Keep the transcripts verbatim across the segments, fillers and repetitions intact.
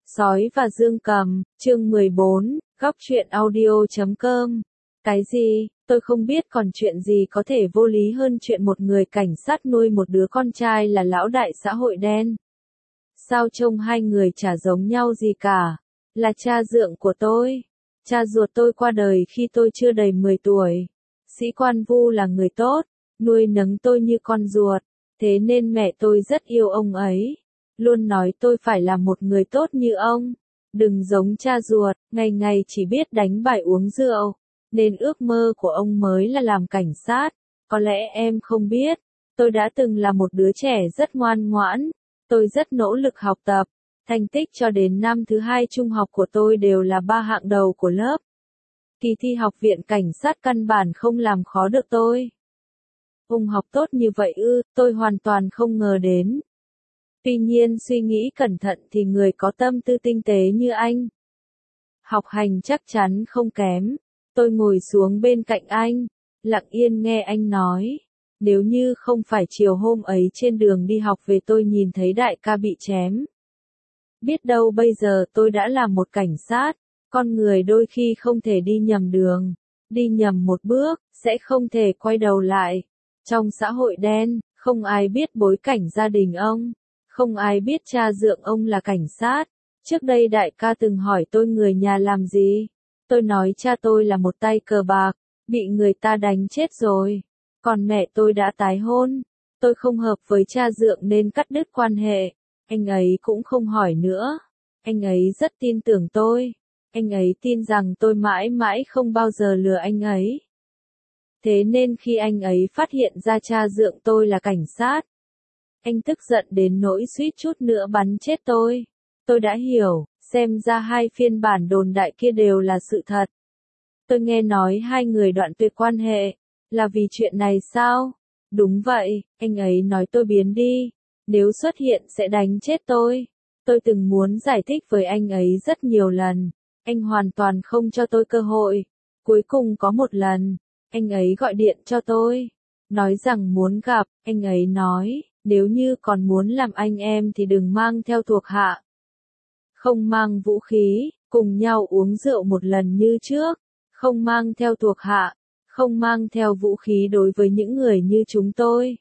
Sói và Dương Cầm, chương mười bốn, góc truyện audio chấm com. Cái gì, tôi không biết còn chuyện gì có thể vô lý hơn chuyện một người cảnh sát nuôi một đứa con trai là lão đại xã hội đen. Sao trông hai người chả giống nhau gì cả, là cha dượng của tôi. Cha ruột tôi qua đời khi tôi chưa đầy mười tuổi. Sĩ quan Vu là người tốt, nuôi nấng tôi như con ruột, thế nên mẹ tôi rất yêu ông ấy. Luôn nói tôi phải là một người tốt như ông, đừng giống cha ruột, ngày ngày chỉ biết đánh bài uống rượu, nên ước mơ của ông mới là làm cảnh sát. Có lẽ em không biết, tôi đã từng là một đứa trẻ rất ngoan ngoãn, tôi rất nỗ lực học tập, thành tích cho đến năm thứ hai trung học của tôi đều là ba hạng đầu của lớp. Kỳ thi học viện cảnh sát căn bản không làm khó được tôi. Ông học tốt như vậy ư, tôi hoàn toàn không ngờ đến. Tuy nhiên suy nghĩ cẩn thận thì người có tâm tư tinh tế như anh, học hành chắc chắn không kém. Tôi ngồi xuống bên cạnh anh, lặng yên nghe anh nói. Nếu như không phải chiều hôm ấy trên đường đi học về tôi nhìn thấy đại ca bị chém, biết đâu bây giờ tôi đã là một cảnh sát. Con người đôi khi không thể đi nhầm đường, đi nhầm một bước, sẽ không thể quay đầu lại. Trong xã hội đen, không ai biết bối cảnh gia đình ông. Không ai biết cha dượng ông là cảnh sát. Trước đây đại ca từng hỏi tôi người nhà làm gì. Tôi nói cha tôi là một tay cờ bạc, bị người ta đánh chết rồi. Còn mẹ tôi đã tái hôn. Tôi không hợp với cha dượng nên cắt đứt quan hệ. Anh ấy cũng không hỏi nữa. Anh ấy rất tin tưởng tôi. Anh ấy tin rằng tôi mãi mãi không bao giờ lừa anh ấy. Thế nên khi anh ấy phát hiện ra cha dượng tôi là cảnh sát, anh tức giận đến nỗi suýt chút nữa bắn chết tôi. Tôi đã hiểu, xem ra hai phiên bản đồn đại kia đều là sự thật. Tôi nghe nói hai người đoạn tuyệt quan hệ, là vì chuyện này sao? Đúng vậy, anh ấy nói tôi biến đi, nếu xuất hiện sẽ đánh chết tôi. Tôi từng muốn giải thích với anh ấy rất nhiều lần, anh hoàn toàn không cho tôi cơ hội. Cuối cùng có một lần, anh ấy gọi điện cho tôi, nói rằng muốn gặp. Anh ấy nói, nếu như còn muốn làm anh em thì đừng mang theo thuộc hạ. Không mang vũ khí, cùng nhau uống rượu một lần như trước. Không mang theo thuộc hạ, không mang theo vũ khí đối với những người như chúng tôi.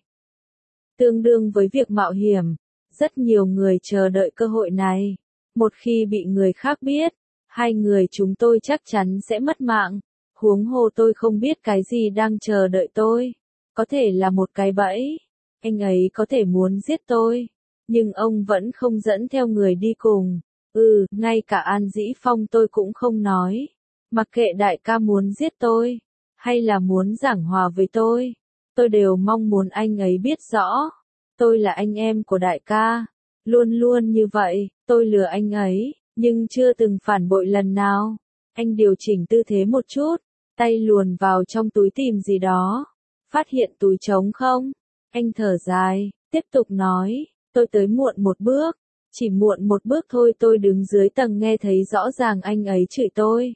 Tương đương với việc mạo hiểm, rất nhiều người chờ đợi cơ hội này. Một khi bị người khác biết, hai người chúng tôi chắc chắn sẽ mất mạng. Huống hồ tôi không biết cái gì đang chờ đợi tôi. Có thể là một cái bẫy. Anh ấy có thể muốn giết tôi, nhưng ông vẫn không dẫn theo người đi cùng. Ừ, ngay cả An Dĩ Phong tôi cũng không nói. Mặc kệ đại ca muốn giết tôi, hay là muốn giảng hòa với tôi, tôi đều mong muốn anh ấy biết rõ. Tôi là anh em của đại ca. Luôn luôn như vậy, tôi lừa anh ấy, nhưng chưa từng phản bội lần nào. Anh điều chỉnh tư thế một chút, tay luồn vào trong túi tìm gì đó. Phát hiện túi trống không? Anh thở dài, tiếp tục nói, tôi tới muộn một bước, chỉ muộn một bước thôi. Tôi đứng dưới tầng nghe thấy rõ ràng anh ấy chửi tôi.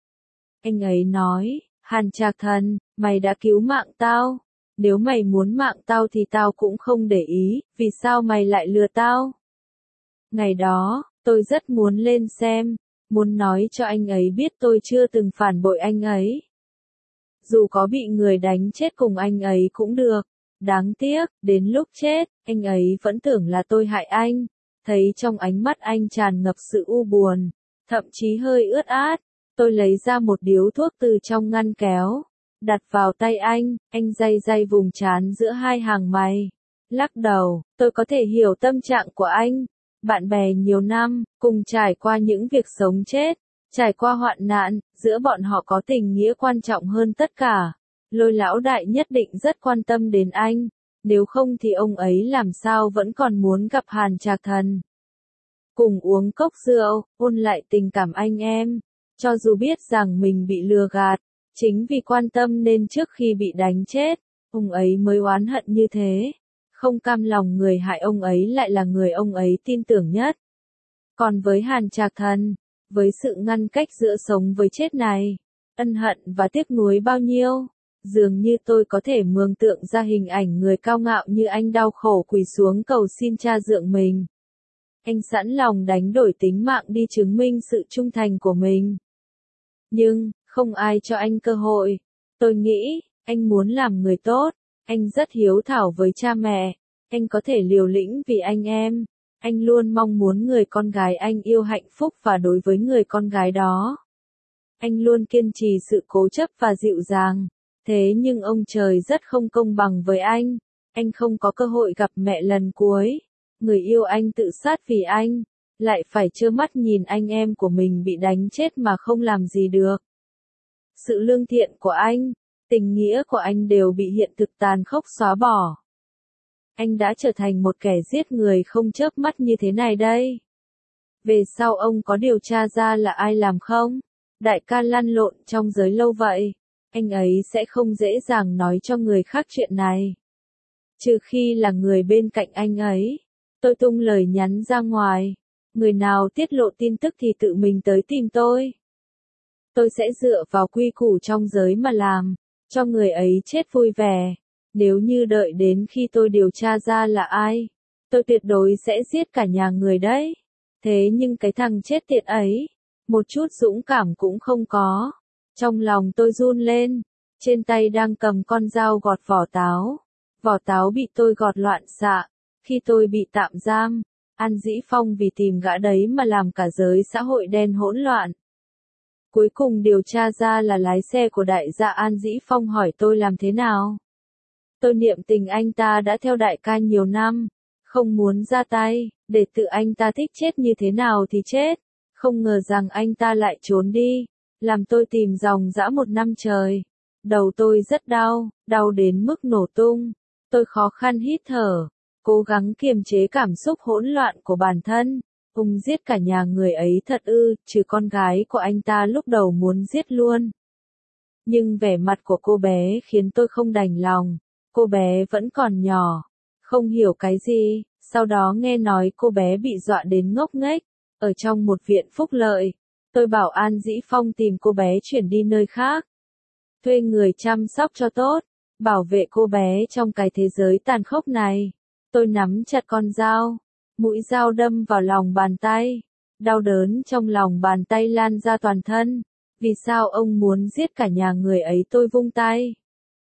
Anh ấy nói, Hàn Trạc Thần, mày đã cứu mạng tao, nếu mày muốn mạng tao thì tao cũng không để ý, vì sao mày lại lừa tao? Ngày đó, tôi rất muốn lên xem, muốn nói cho anh ấy biết tôi chưa từng phản bội anh ấy. Dù có bị người đánh chết cùng anh ấy cũng được. Đáng tiếc, đến lúc chết, anh ấy vẫn tưởng là tôi hại anh. Thấy trong ánh mắt anh tràn ngập sự u buồn, thậm chí hơi ướt át. Tôi lấy ra một điếu thuốc từ trong ngăn kéo, đặt vào tay anh. Anh day day vùng trán giữa hai hàng mày, lắc đầu. Tôi có thể hiểu tâm trạng của anh. Bạn bè nhiều năm, cùng trải qua những việc sống chết, trải qua hoạn nạn, giữa bọn họ có tình nghĩa quan trọng hơn tất cả. Lôi lão đại nhất định rất quan tâm đến anh, nếu không thì ông ấy làm sao vẫn còn muốn gặp Hàn Trạc Thần. Cùng uống cốc rượu, ôn lại tình cảm anh em, cho dù biết rằng mình bị lừa gạt, chính vì quan tâm nên trước khi bị đánh chết, ông ấy mới oán hận như thế. Không cam lòng người hại ông ấy lại là người ông ấy tin tưởng nhất. Còn với Hàn Trạc Thần, với sự ngăn cách giữa sống với chết này, ân hận và tiếc nuối bao nhiêu. Dường như tôi có thể mường tượng ra hình ảnh người cao ngạo như anh đau khổ quỳ xuống cầu xin cha dượng mình. Anh sẵn lòng đánh đổi tính mạng đi chứng minh sự trung thành của mình. Nhưng, không ai cho anh cơ hội. Tôi nghĩ, anh muốn làm người tốt. Anh rất hiếu thảo với cha mẹ. Anh có thể liều lĩnh vì anh em. Anh luôn mong muốn người con gái anh yêu hạnh phúc và đối với người con gái đó. Anh luôn kiên trì sự cố chấp và dịu dàng. Thế nhưng ông trời rất không công bằng với anh. Anh không có cơ hội gặp mẹ lần cuối. Người yêu anh tự sát vì anh. Lại phải trơ mắt nhìn anh em của mình bị đánh chết mà không làm gì được. Sự lương thiện của anh, tình nghĩa của anh đều bị hiện thực tàn khốc xóa bỏ. Anh đã trở thành một kẻ giết người không chớp mắt như thế này đây. Về sau ông có điều tra ra là ai làm không? Đại ca lăn lộn trong giới lâu vậy, anh ấy sẽ không dễ dàng nói cho người khác chuyện này. Trừ khi là người bên cạnh anh ấy. Tôi tung lời nhắn ra ngoài. Người nào tiết lộ tin tức thì tự mình tới tìm tôi. Tôi sẽ dựa vào quy củ trong giới mà làm, cho người ấy chết vui vẻ. Nếu như đợi đến khi tôi điều tra ra là ai, tôi tuyệt đối sẽ giết cả nhà người đấy. Thế nhưng cái thằng chết tiệt ấy, một chút dũng cảm cũng không có. Trong lòng tôi run lên, trên tay đang cầm con dao gọt vỏ táo. Vỏ táo bị tôi gọt loạn xạ. Khi tôi bị tạm giam, An Dĩ Phong vì tìm gã đấy mà làm cả giới xã hội đen hỗn loạn. Cuối cùng điều tra ra là lái xe của đại gia An Dĩ Phong hỏi tôi làm thế nào. Tôi niệm tình anh ta đã theo đại ca nhiều năm, không muốn ra tay, để tự anh ta thích chết như thế nào thì chết. Không ngờ rằng anh ta lại trốn đi, làm tôi tìm dòng dã một năm trời. Đầu tôi rất đau, đau đến mức nổ tung. Tôi khó khăn hít thở, cố gắng kiềm chế cảm xúc hỗn loạn của bản thân. Ông giết cả nhà người ấy thật ư, trừ con gái của anh ta lúc đầu muốn giết luôn. Nhưng vẻ mặt của cô bé khiến tôi không đành lòng. Cô bé vẫn còn nhỏ, không hiểu cái gì. Sau đó nghe nói cô bé bị dọa đến ngốc nghếch, ở trong một viện phúc lợi. Tôi bảo An Dĩ Phong tìm cô bé chuyển đi nơi khác. Thuê người chăm sóc cho tốt, bảo vệ cô bé trong cái thế giới tàn khốc này. Tôi nắm chặt con dao, mũi dao đâm vào lòng bàn tay. Đau đớn trong lòng bàn tay lan ra toàn thân. Vì sao ông muốn giết cả nhà người ấy? Tôi vung tay.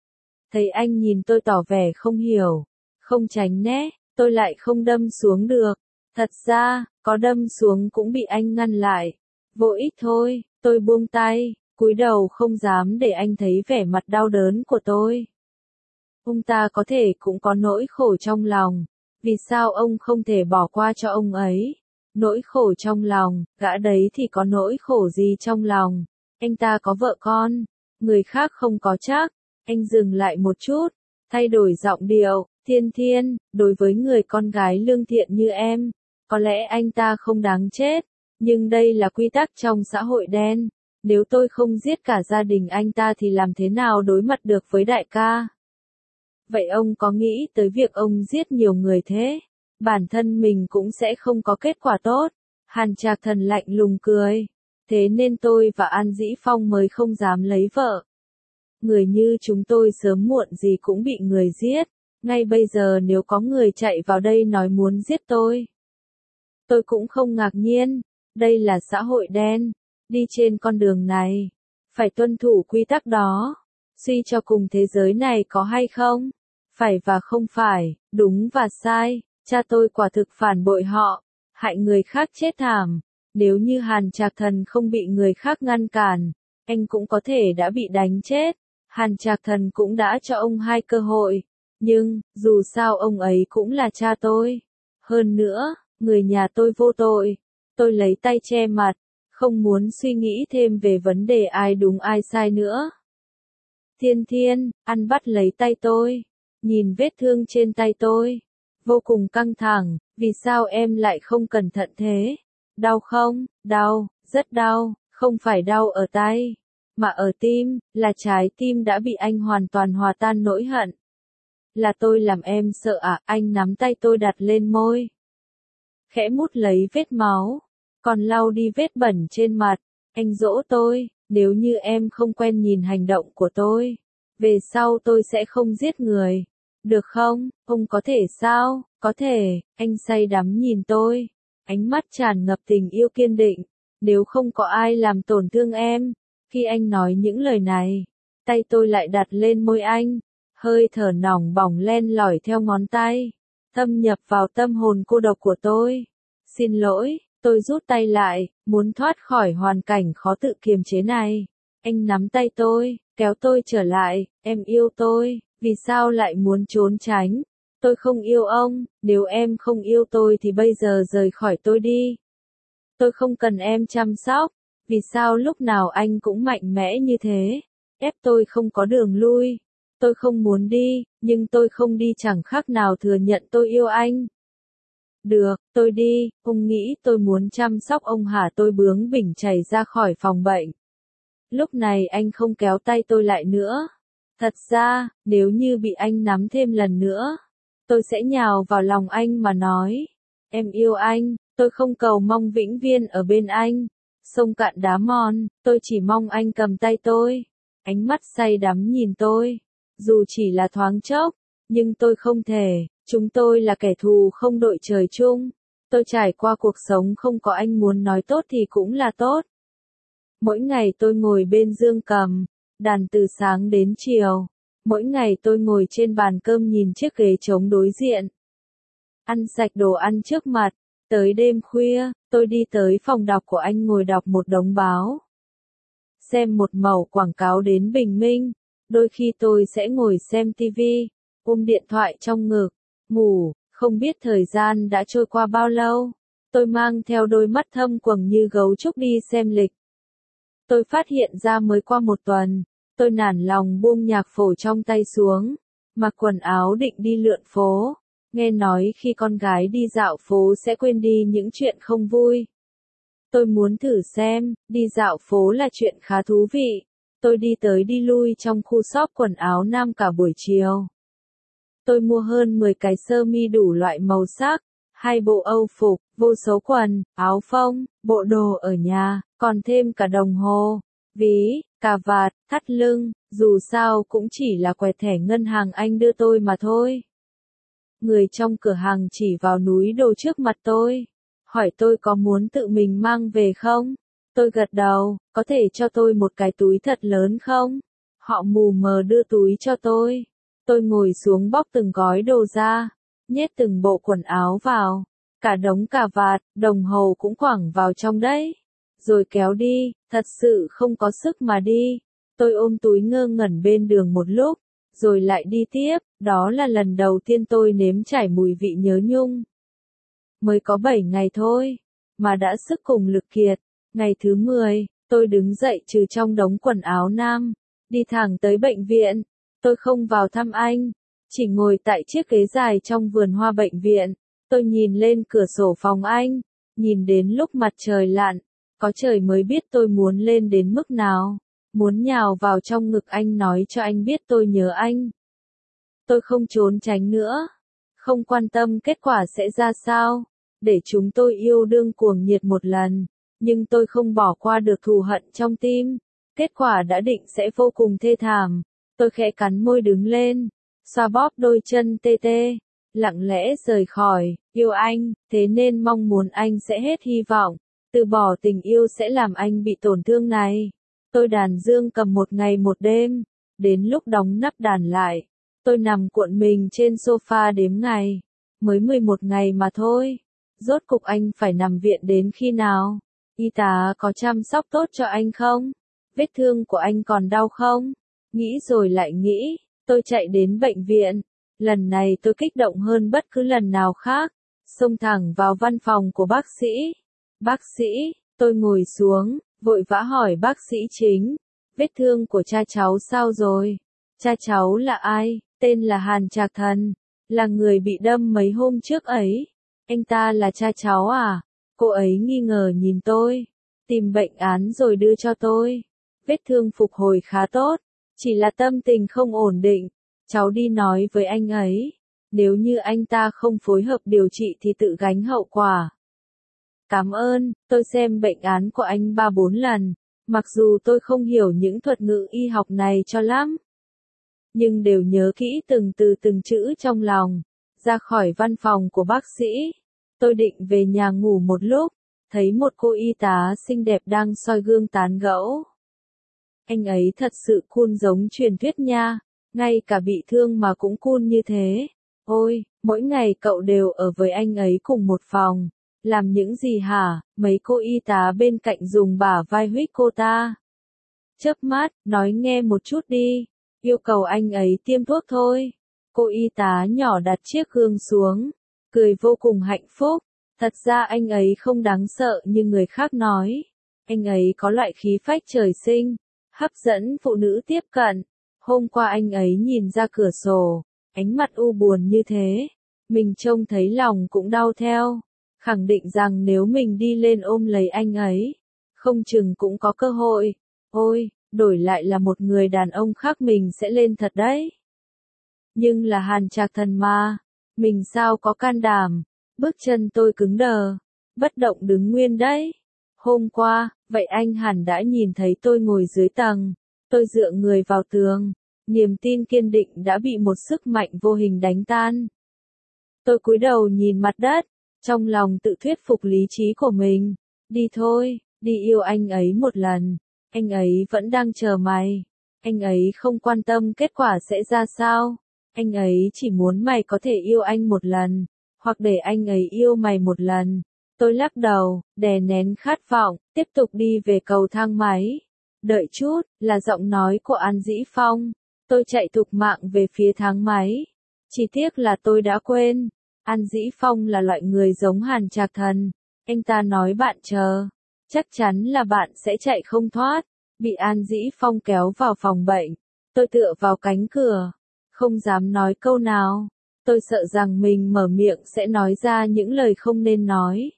Thấy anh nhìn tôi tỏ vẻ không hiểu, không tránh né, tôi lại không đâm xuống được. Thật ra, có đâm xuống cũng bị anh ngăn lại. Vô ích thôi, tôi buông tay, cúi đầu không dám để anh thấy vẻ mặt đau đớn của tôi. Ông ta có thể cũng có nỗi khổ trong lòng. Vì sao ông không thể bỏ qua cho ông ấy? Nỗi khổ trong lòng, gã đấy thì có nỗi khổ gì trong lòng? Anh ta có vợ con, người khác không có chắc. Anh dừng lại một chút, thay đổi giọng điệu. Thiên Thiên, đối với người con gái lương thiện như em, có lẽ anh ta không đáng chết. Nhưng đây là quy tắc trong xã hội đen. Nếu tôi không giết cả gia đình anh ta thì làm thế nào đối mặt được với đại ca? Vậy ông có nghĩ tới việc ông giết nhiều người thế, bản thân mình cũng sẽ không có kết quả tốt? Hàn Trạc Thần lạnh lùng cười. Thế nên tôi và An Dĩ Phong mới không dám lấy vợ. Người như chúng tôi sớm muộn gì cũng bị người giết. Ngay bây giờ nếu có người chạy vào đây nói muốn giết tôi, tôi cũng không ngạc nhiên. Đây là xã hội đen. Đi trên con đường này, phải tuân thủ quy tắc đó. Suy cho cùng thế giới này có hay không? Phải và không phải, đúng và sai. Cha tôi quả thực phản bội họ, hại người khác chết thảm. Nếu như Hàn Trạc Thần không bị người khác ngăn cản, anh cũng có thể đã bị đánh chết. Hàn Trạc Thần cũng đã cho ông hai cơ hội. Nhưng, dù sao ông ấy cũng là cha tôi. Hơn nữa, người nhà tôi vô tội. Tôi lấy tay che mặt, không muốn suy nghĩ thêm về vấn đề ai đúng ai sai nữa. Thiên Thiên, An bắt lấy tay tôi, nhìn vết thương trên tay tôi, vô cùng căng thẳng. Vì sao em lại không cẩn thận thế? Đau không? Đau, rất đau, không phải đau ở tay, mà ở tim, là trái tim đã bị anh hoàn toàn hòa tan nỗi hận. Là tôi làm em sợ à? Anh nắm tay tôi đặt lên môi, khẽ mút lấy vết máu, còn lau đi vết bẩn trên mặt. Anh dỗ tôi, nếu như em không quen nhìn hành động của tôi, về sau tôi sẽ không giết người. Được không? Ông có thể sao? Có thể. Anh say đắm nhìn tôi. ánh mắt tràn ngập tình yêu kiên định. Nếu không có ai làm tổn thương em. Khi anh nói những lời này, tay tôi lại đặt lên môi anh, hơi thở nóng bỏng len lỏi theo ngón tay, thâm nhập vào tâm hồn cô độc của tôi. Xin lỗi, tôi rút tay lại, muốn thoát khỏi hoàn cảnh khó tự kiềm chế này. Anh nắm tay tôi, kéo tôi trở lại, em yêu tôi, vì sao lại muốn trốn tránh? Tôi không yêu ông, nếu em không yêu tôi thì bây giờ rời khỏi tôi đi. Tôi không cần em chăm sóc, vì sao lúc nào anh cũng mạnh mẽ như thế, ép tôi không có đường lui. Tôi không muốn đi, nhưng tôi không đi chẳng khác nào thừa nhận tôi yêu anh. Được, tôi đi, ông nghĩ tôi muốn chăm sóc ông hả? Tôi bướng bỉnh chảy ra khỏi phòng bệnh. Lúc này anh không kéo tay tôi lại nữa. Thật ra, nếu như bị anh nắm thêm lần nữa, tôi sẽ nhào vào lòng anh mà nói, em yêu anh, tôi không cầu mong vĩnh viễn ở bên anh. Sông cạn đá mòn, tôi chỉ mong anh cầm tay tôi. Ánh mắt say đắm nhìn tôi. Dù chỉ là thoáng chốc, nhưng tôi không thể, chúng tôi là kẻ thù không đội trời chung. Tôi trải qua cuộc sống không có anh muốn nói tốt thì cũng là tốt. Mỗi ngày tôi ngồi bên dương cầm, đàn từ sáng đến chiều. Mỗi ngày tôi ngồi trên bàn cơm nhìn chiếc ghế trống đối diện. Ăn sạch đồ ăn trước mặt, tới đêm khuya, tôi đi tới phòng đọc của anh ngồi đọc một đống báo. Xem một mẩu quảng cáo đến bình minh, đôi khi tôi sẽ ngồi xem tivi, ôm điện thoại trong ngực, ngủ, không biết thời gian đã trôi qua bao lâu. Tôi mang theo đôi mắt thâm quầng như gấu trúc đi xem lịch. Tôi phát hiện ra mới qua một tuần, tôi nản lòng buông nhạc phổ trong tay xuống, mặc quần áo định đi lượn phố. Nghe nói khi con gái đi dạo phố sẽ quên đi những chuyện không vui. Tôi muốn thử xem, đi dạo phố là chuyện khá thú vị. Tôi đi tới đi lui trong khu shop quần áo nam cả buổi chiều. Tôi mua hơn mười cái sơ mi đủ loại màu sắc, hai bộ âu phục, vô số quần, áo phông, bộ đồ ở nhà, còn thêm cả đồng hồ, ví, cà vạt, thắt lưng, dù sao cũng chỉ là quẹt thẻ ngân hàng anh đưa tôi mà thôi. Người trong cửa hàng chỉ vào núi đồ trước mặt tôi, hỏi tôi có muốn tự mình mang về không? Tôi gật đầu, có thể cho tôi một cái túi thật lớn không? Họ mù mờ đưa túi cho tôi. Tôi ngồi xuống bóc từng gói đồ ra, nhét từng bộ quần áo vào, cả đống cà vạt, đồng hồ cũng quẳng vào trong đấy. Rồi kéo đi, thật sự không có sức mà đi. Tôi ôm túi ngơ ngẩn bên đường một lúc, rồi lại đi tiếp, đó là lần đầu tiên tôi nếm trải mùi vị nhớ nhung. Mới có bảy ngày thôi, mà đã sức cùng lực kiệt. Ngày thứ mười, tôi đứng dậy trừ trong đống quần áo nam, đi thẳng tới bệnh viện. Tôi không vào thăm anh, chỉ ngồi tại chiếc ghế dài trong vườn hoa bệnh viện. Tôi nhìn lên cửa sổ phòng anh, nhìn đến lúc mặt trời lặn, có trời mới biết tôi muốn lên đến mức nào, muốn nhào vào trong ngực anh nói cho anh biết tôi nhớ anh. Tôi không trốn tránh nữa, không quan tâm kết quả sẽ ra sao, để chúng tôi yêu đương cuồng nhiệt một lần, nhưng tôi không bỏ qua được thù hận trong tim, kết quả đã định sẽ vô cùng thê thảm. Tôi khẽ cắn môi đứng lên, xoa bóp đôi chân tê tê, lặng lẽ rời khỏi, yêu anh, thế nên mong muốn anh sẽ hết hy vọng, từ bỏ tình yêu sẽ làm anh bị tổn thương này. Tôi đàn dương cầm một ngày một đêm, đến lúc đóng nắp đàn lại, tôi nằm cuộn mình trên sofa đếm ngày, mới mười một ngày mà thôi, rốt cục anh phải nằm viện đến khi nào? Y tá có chăm sóc tốt cho anh không? Vết thương của anh còn đau không? Nghĩ rồi lại nghĩ, tôi chạy đến bệnh viện. Lần này tôi kích động hơn bất cứ lần nào khác, xông thẳng vào văn phòng của bác sĩ. Bác sĩ, tôi ngồi xuống, vội vã hỏi bác sĩ chính, vết thương của cha cháu sao rồi? Cha cháu là ai? Tên là Hàn Trạc Thần, là người bị đâm mấy hôm trước ấy. Anh ta là cha cháu à? Cô ấy nghi ngờ nhìn tôi, tìm bệnh án rồi đưa cho tôi. Vết thương phục hồi khá tốt, chỉ là tâm tình không ổn định. Cháu đi nói với anh ấy, nếu như anh ta không phối hợp điều trị thì tự gánh hậu quả. Cảm ơn, tôi xem bệnh án của anh ba bốn lần, mặc dù tôi không hiểu những thuật ngữ y học này cho lắm, nhưng đều nhớ kỹ từng từ từng chữ trong lòng. Ra khỏi văn phòng của bác sĩ, Tôi định về nhà ngủ một lúc, thấy một cô y tá xinh đẹp đang soi gương tán gẫu. Anh ấy thật sự cool giống truyền thuyết nha, ngay cả bị thương mà cũng cool như thế. Ôi, mỗi ngày cậu đều ở với anh ấy cùng một phòng. Làm những gì hả? Mấy cô y tá bên cạnh dùng bả vai huých cô ta. Chớp mắt, nói nghe một chút đi. Yêu cầu anh ấy tiêm thuốc thôi. Cô y tá nhỏ đặt chiếc gương xuống, cười vô cùng hạnh phúc. Thật ra anh ấy không đáng sợ như người khác nói. Anh ấy có loại khí phách trời sinh, hấp dẫn phụ nữ tiếp cận. Hôm qua anh ấy nhìn ra cửa sổ, ánh mặt u buồn như thế. Mình trông thấy lòng cũng đau theo. Khẳng định rằng nếu mình đi lên ôm lấy anh ấy, không chừng cũng có cơ hội. Ôi, đổi lại là một người đàn ông khác mình sẽ lên thật đấy. Nhưng là Hàn Trạc Thần mà, mình sao có can đảm. Bước chân tôi cứng đờ, bất động đứng nguyên đấy. Hôm qua, vậy anh hẳn đã nhìn thấy tôi ngồi dưới tầng. Tôi dựa người vào tường, niềm tin kiên định đã bị một sức mạnh vô hình đánh tan. Tôi cúi đầu nhìn mặt đất, trong lòng tự thuyết phục lý trí của mình. Đi thôi, đi yêu anh ấy một lần. Anh ấy vẫn đang chờ mày. Anh ấy không quan tâm kết quả sẽ ra sao. Anh ấy chỉ muốn mày có thể yêu anh một lần, hoặc để anh ấy yêu mày một lần. Tôi lắc đầu, đè nén khát vọng, tiếp tục đi về cầu thang máy. Đợi chút, là giọng nói của An Dĩ Phong. Tôi chạy thục mạng về phía thang máy. Chỉ tiếc là tôi đã quên. An Dĩ Phong là loại người giống Hàn Trạc Thần. Anh ta nói bạn chờ. Chắc chắn là bạn sẽ chạy không thoát. Bị An Dĩ Phong kéo vào phòng bệnh. Tôi tựa vào cánh cửa. Không dám nói câu nào. Tôi sợ rằng mình mở miệng sẽ nói ra những lời không nên nói.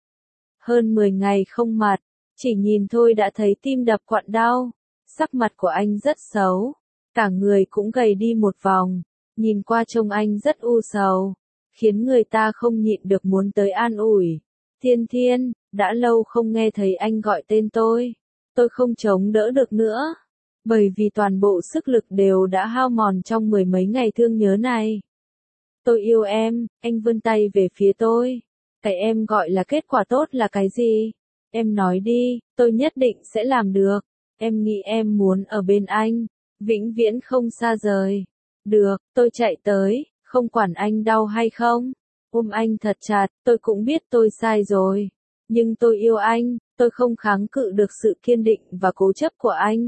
Hơn mười ngày không mặt, chỉ nhìn thôi đã thấy tim đập quặn đau. Sắc mặt của anh rất xấu, cả người cũng gầy đi một vòng, nhìn qua trông anh rất u sầu, khiến người ta không nhịn được muốn tới an ủi. Thiên Thiên, đã lâu không nghe thấy anh gọi tên tôi. Tôi không chống đỡ được nữa, bởi vì toàn bộ sức lực đều đã hao mòn trong mười mấy ngày thương nhớ này. Tôi yêu em, anh vươn tay về phía tôi. Cái em gọi là kết quả tốt là cái gì? Em nói đi, tôi nhất định sẽ làm được. Em nghĩ em muốn ở bên anh, vĩnh viễn không xa rời. Được, tôi chạy tới, không quản anh đau hay không. Ôm anh thật chặt, tôi cũng biết tôi sai rồi. Nhưng tôi yêu anh, tôi không kháng cự được sự kiên định và cố chấp của anh.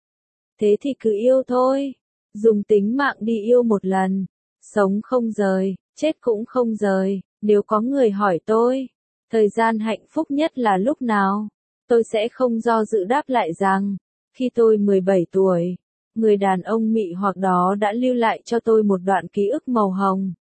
Thế thì cứ yêu thôi. Dùng tính mạng đi yêu một lần. Sống không rời, chết cũng không rời. Nếu có người hỏi tôi, thời gian hạnh phúc nhất là lúc nào? Tôi sẽ không do dự đáp lại rằng, khi tôi mười bảy tuổi, người đàn ông mị hoặc đó đã lưu lại cho tôi một đoạn ký ức màu hồng.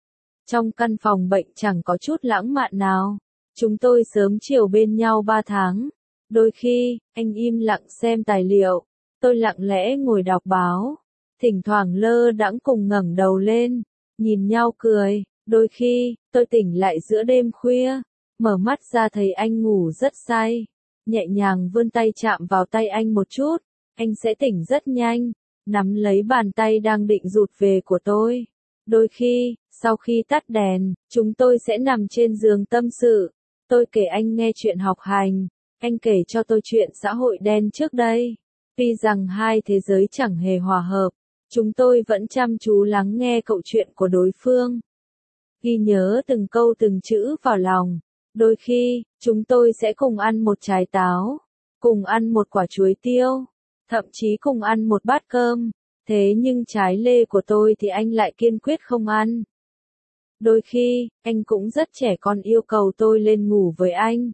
Trong căn phòng bệnh chẳng có chút lãng mạn nào. Chúng tôi sớm chiều bên nhau ba tháng. Đôi khi, anh im lặng xem tài liệu, tôi lặng lẽ ngồi đọc báo. Thỉnh thoảng lơ đãng cùng ngẩng đầu lên, nhìn nhau cười. Đôi khi, tôi tỉnh lại giữa đêm khuya, mở mắt ra thấy anh ngủ rất say. Nhẹ nhàng vươn tay chạm vào tay anh một chút, anh sẽ tỉnh rất nhanh, nắm lấy bàn tay đang định rụt về của tôi. Đôi khi, sau khi tắt đèn, chúng tôi sẽ nằm trên giường tâm sự. Tôi kể anh nghe chuyện học hành, anh kể cho tôi chuyện xã hội đen trước đây. Tuy rằng hai thế giới chẳng hề hòa hợp, chúng tôi vẫn chăm chú lắng nghe câu chuyện của đối phương. Ghi nhớ từng câu từng chữ vào lòng. Đôi khi, chúng tôi sẽ cùng ăn một trái táo, cùng ăn một quả chuối tiêu, thậm chí cùng ăn một bát cơm. Thế nhưng trái lê của tôi thì anh lại kiên quyết không ăn. Đôi khi, anh cũng rất trẻ con yêu cầu tôi lên ngủ với anh.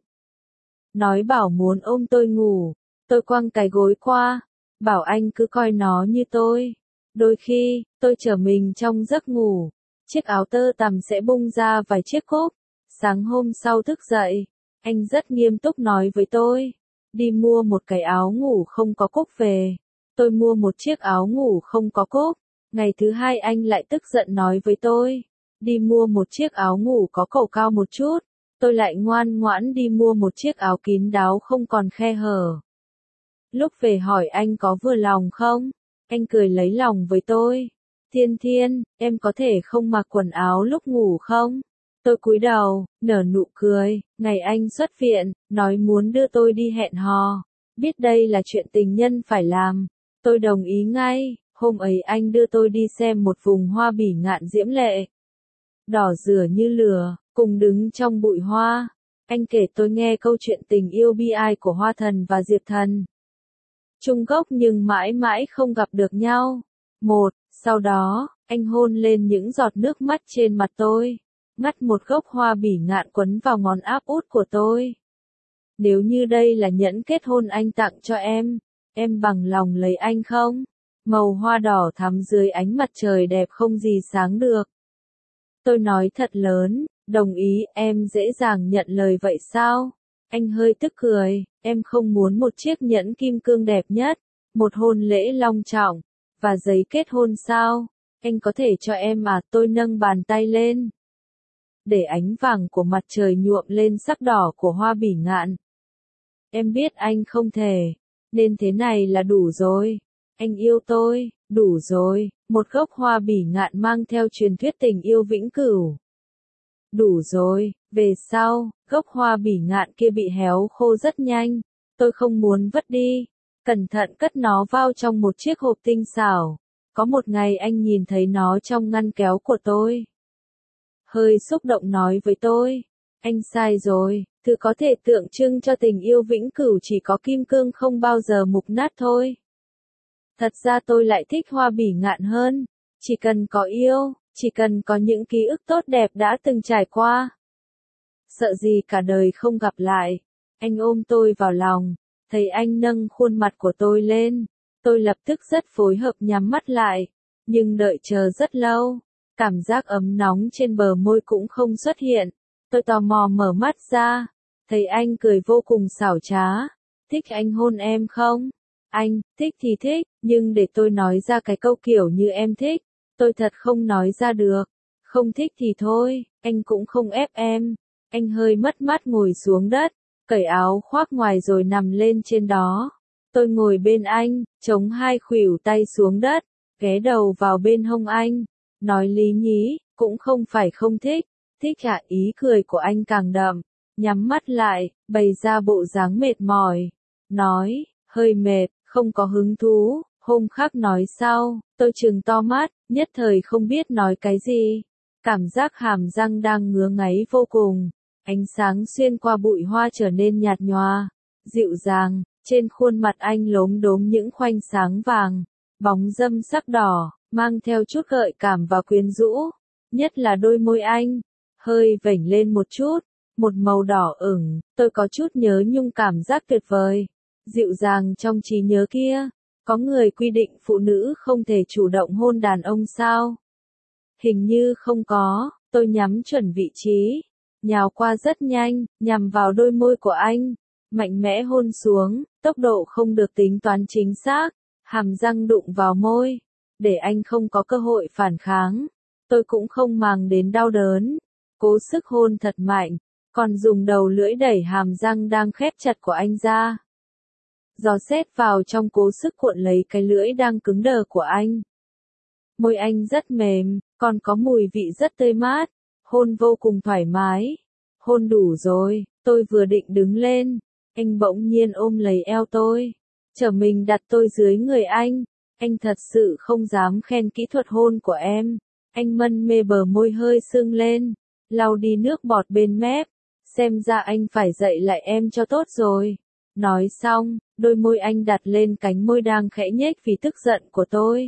Nói bảo muốn ôm tôi ngủ, tôi quăng cái gối qua, bảo anh cứ coi nó như tôi. Đôi khi, tôi trở mình trong giấc ngủ, chiếc áo tơ tằm sẽ bung ra vài chiếc cúc. Sáng hôm sau thức dậy, anh rất nghiêm túc nói với tôi, đi mua một cái áo ngủ không có cúc về. Tôi mua một chiếc áo ngủ không có cúc. Ngày thứ hai anh lại tức giận nói với tôi, đi mua một chiếc áo ngủ có cổ cao một chút. Tôi lại ngoan ngoãn đi mua một chiếc áo kín đáo không còn khe hở. Lúc về hỏi anh có vừa lòng không? Anh cười lấy lòng với tôi. Thiên Thiên, em có thể không mặc quần áo lúc ngủ không? Tôi cúi đầu, nở nụ cười, ngày anh xuất viện, nói muốn đưa tôi đi hẹn hò. Biết đây là chuyện tình nhân phải làm. Tôi đồng ý ngay, hôm ấy anh đưa tôi đi xem một vùng hoa bỉ ngạn diễm lệ. Đỏ rửa như lửa, cùng đứng trong bụi hoa. Anh kể tôi nghe câu chuyện tình yêu bi ai của Hoa Thần và Diệp Thần. Chung gốc nhưng mãi mãi không gặp được nhau. Một, sau đó, anh hôn lên những giọt nước mắt trên mặt tôi. Ngắt một gốc hoa bỉ ngạn quấn vào ngón áp út của tôi. Nếu như đây là nhẫn kết hôn anh tặng cho em, em bằng lòng lấy anh không? Màu hoa đỏ thắm dưới ánh mặt trời đẹp không gì sáng được. Tôi nói thật lớn, đồng ý, em dễ dàng nhận lời vậy sao? Anh hơi tức cười, em không muốn một chiếc nhẫn kim cương đẹp nhất, một hôn lễ long trọng, và giấy kết hôn sao? Anh có thể cho em à? Tôi nâng bàn tay lên, để ánh vàng của mặt trời nhuộm lên sắc đỏ của hoa bỉ ngạn. Em biết anh không thể, nên thế này là đủ rồi. Anh yêu tôi, đủ rồi, một gốc hoa bỉ ngạn mang theo truyền thuyết tình yêu vĩnh cửu. Đủ rồi, về sau, gốc hoa bỉ ngạn kia bị héo khô rất nhanh, tôi không muốn vứt đi, cẩn thận cất nó vào trong một chiếc hộp tinh xảo. Có một ngày anh nhìn thấy nó trong ngăn kéo của tôi. Hơi xúc động nói với tôi, anh sai rồi, thứ có thể tượng trưng cho tình yêu vĩnh cửu chỉ có kim cương không bao giờ mục nát thôi. Thật ra tôi lại thích hoa bỉ ngạn hơn, chỉ cần có yêu, chỉ cần có những ký ức tốt đẹp đã từng trải qua. Sợ gì cả đời không gặp lại. Anh ôm tôi vào lòng, thấy anh nâng khuôn mặt của tôi lên, tôi lập tức rất phối hợp nhắm mắt lại, nhưng đợi chờ rất lâu, cảm giác ấm nóng trên bờ môi cũng không xuất hiện. Tôi tò mò mở mắt ra, thấy anh cười vô cùng xảo trá. Thích anh hôn em không? Anh, thích thì thích, nhưng để tôi nói ra cái câu kiểu như em thích, tôi thật không nói ra được. Không thích thì thôi, anh cũng không ép em. Anh hơi mất mát ngồi xuống đất, cởi áo khoác ngoài rồi nằm lên trên đó. Tôi ngồi bên anh, chống hai khuỷu tay xuống đất, ghé đầu vào bên hông anh, nói lý nhí, cũng không phải không thích, thích ạ. Ý cười của anh càng đậm, nhắm mắt lại, bày ra bộ dáng mệt mỏi, nói, hơi mệt, không có hứng thú, hôm khác nói sau. Tôi trừng to mắt, nhất thời không biết nói cái gì, cảm giác hàm răng đang ngứa ngáy vô cùng. Ánh sáng xuyên qua bụi hoa trở nên nhạt nhòa, dịu dàng, trên khuôn mặt anh lốm đốm những khoanh sáng vàng, bóng râm sắc đỏ, mang theo chút gợi cảm và quyến rũ, nhất là đôi môi anh, hơi vểnh lên một chút, một màu đỏ ửng. Tôi có chút nhớ nhung cảm giác tuyệt vời, dịu dàng trong trí nhớ kia. Có người quy định phụ nữ không thể chủ động hôn đàn ông sao? Hình như không có. Tôi nhắm chuẩn vị trí, nhào qua rất nhanh, nhằm vào đôi môi của anh, mạnh mẽ hôn xuống, tốc độ không được tính toán chính xác, hàm răng đụng vào môi, để anh không có cơ hội phản kháng. Tôi cũng không màng đến đau đớn, cố sức hôn thật mạnh, còn dùng đầu lưỡi đẩy hàm răng đang khép chặt của anh ra. Gió sét vào trong cố sức cuộn lấy cái lưỡi đang cứng đờ của anh. Môi anh rất mềm, còn có mùi vị rất tươi mát, hôn vô cùng thoải mái. Hôn đủ rồi, tôi vừa định đứng lên, anh bỗng nhiên ôm lấy eo tôi, trở mình đặt tôi dưới người anh. Anh thật sự không dám khen kỹ thuật hôn của em. Anh mân mê bờ môi hơi sưng lên, lau đi nước bọt bên mép. Xem ra anh phải dạy lại em cho tốt rồi. Nói xong, đôi môi anh đặt lên cánh môi đang khẽ nhếch vì tức giận của tôi.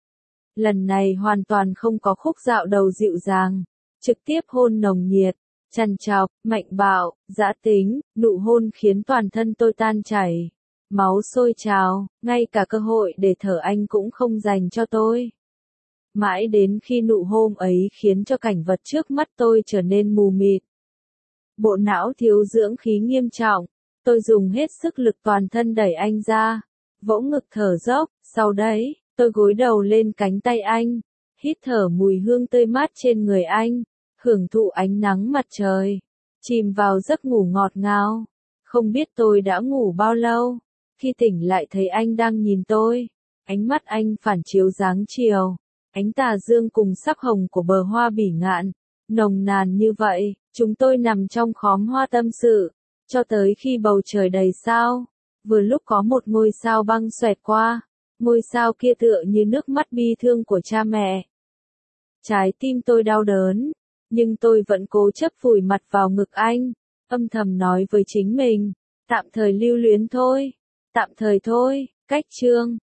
Lần này hoàn toàn không có khúc dạo đầu dịu dàng, trực tiếp hôn nồng nhiệt, trằn trọc, mạnh bạo, dã tính. Nụ hôn khiến toàn thân tôi tan chảy, máu sôi trào, ngay cả cơ hội để thở anh cũng không dành cho tôi. Mãi đến khi nụ hôn ấy khiến cho cảnh vật trước mắt tôi trở nên mù mịt. Bộ não thiếu dưỡng khí nghiêm trọng, tôi dùng hết sức lực toàn thân đẩy anh ra, vỗ ngực thở dốc. Sau đấy, tôi gối đầu lên cánh tay anh, hít thở mùi hương tươi mát trên người anh, hưởng thụ ánh nắng mặt trời, chìm vào giấc ngủ ngọt ngào. Không biết tôi đã ngủ bao lâu, khi tỉnh lại thấy anh đang nhìn tôi, ánh mắt anh phản chiếu dáng chiều, ánh tà dương cùng sắc hồng của bờ hoa bỉ ngạn, Nồng nàn như vậy, chúng tôi nằm trong khóm hoa tâm sự, cho tới khi bầu trời đầy sao. Vừa lúc có một ngôi sao băng xoẹt qua, ngôi sao kia tựa như nước mắt bi thương của cha mẹ. Trái tim tôi đau đớn, nhưng tôi vẫn cố chấp vùi mặt vào ngực anh, âm thầm nói với chính mình, tạm thời lưu luyến thôi, tạm thời thôi, cách chương.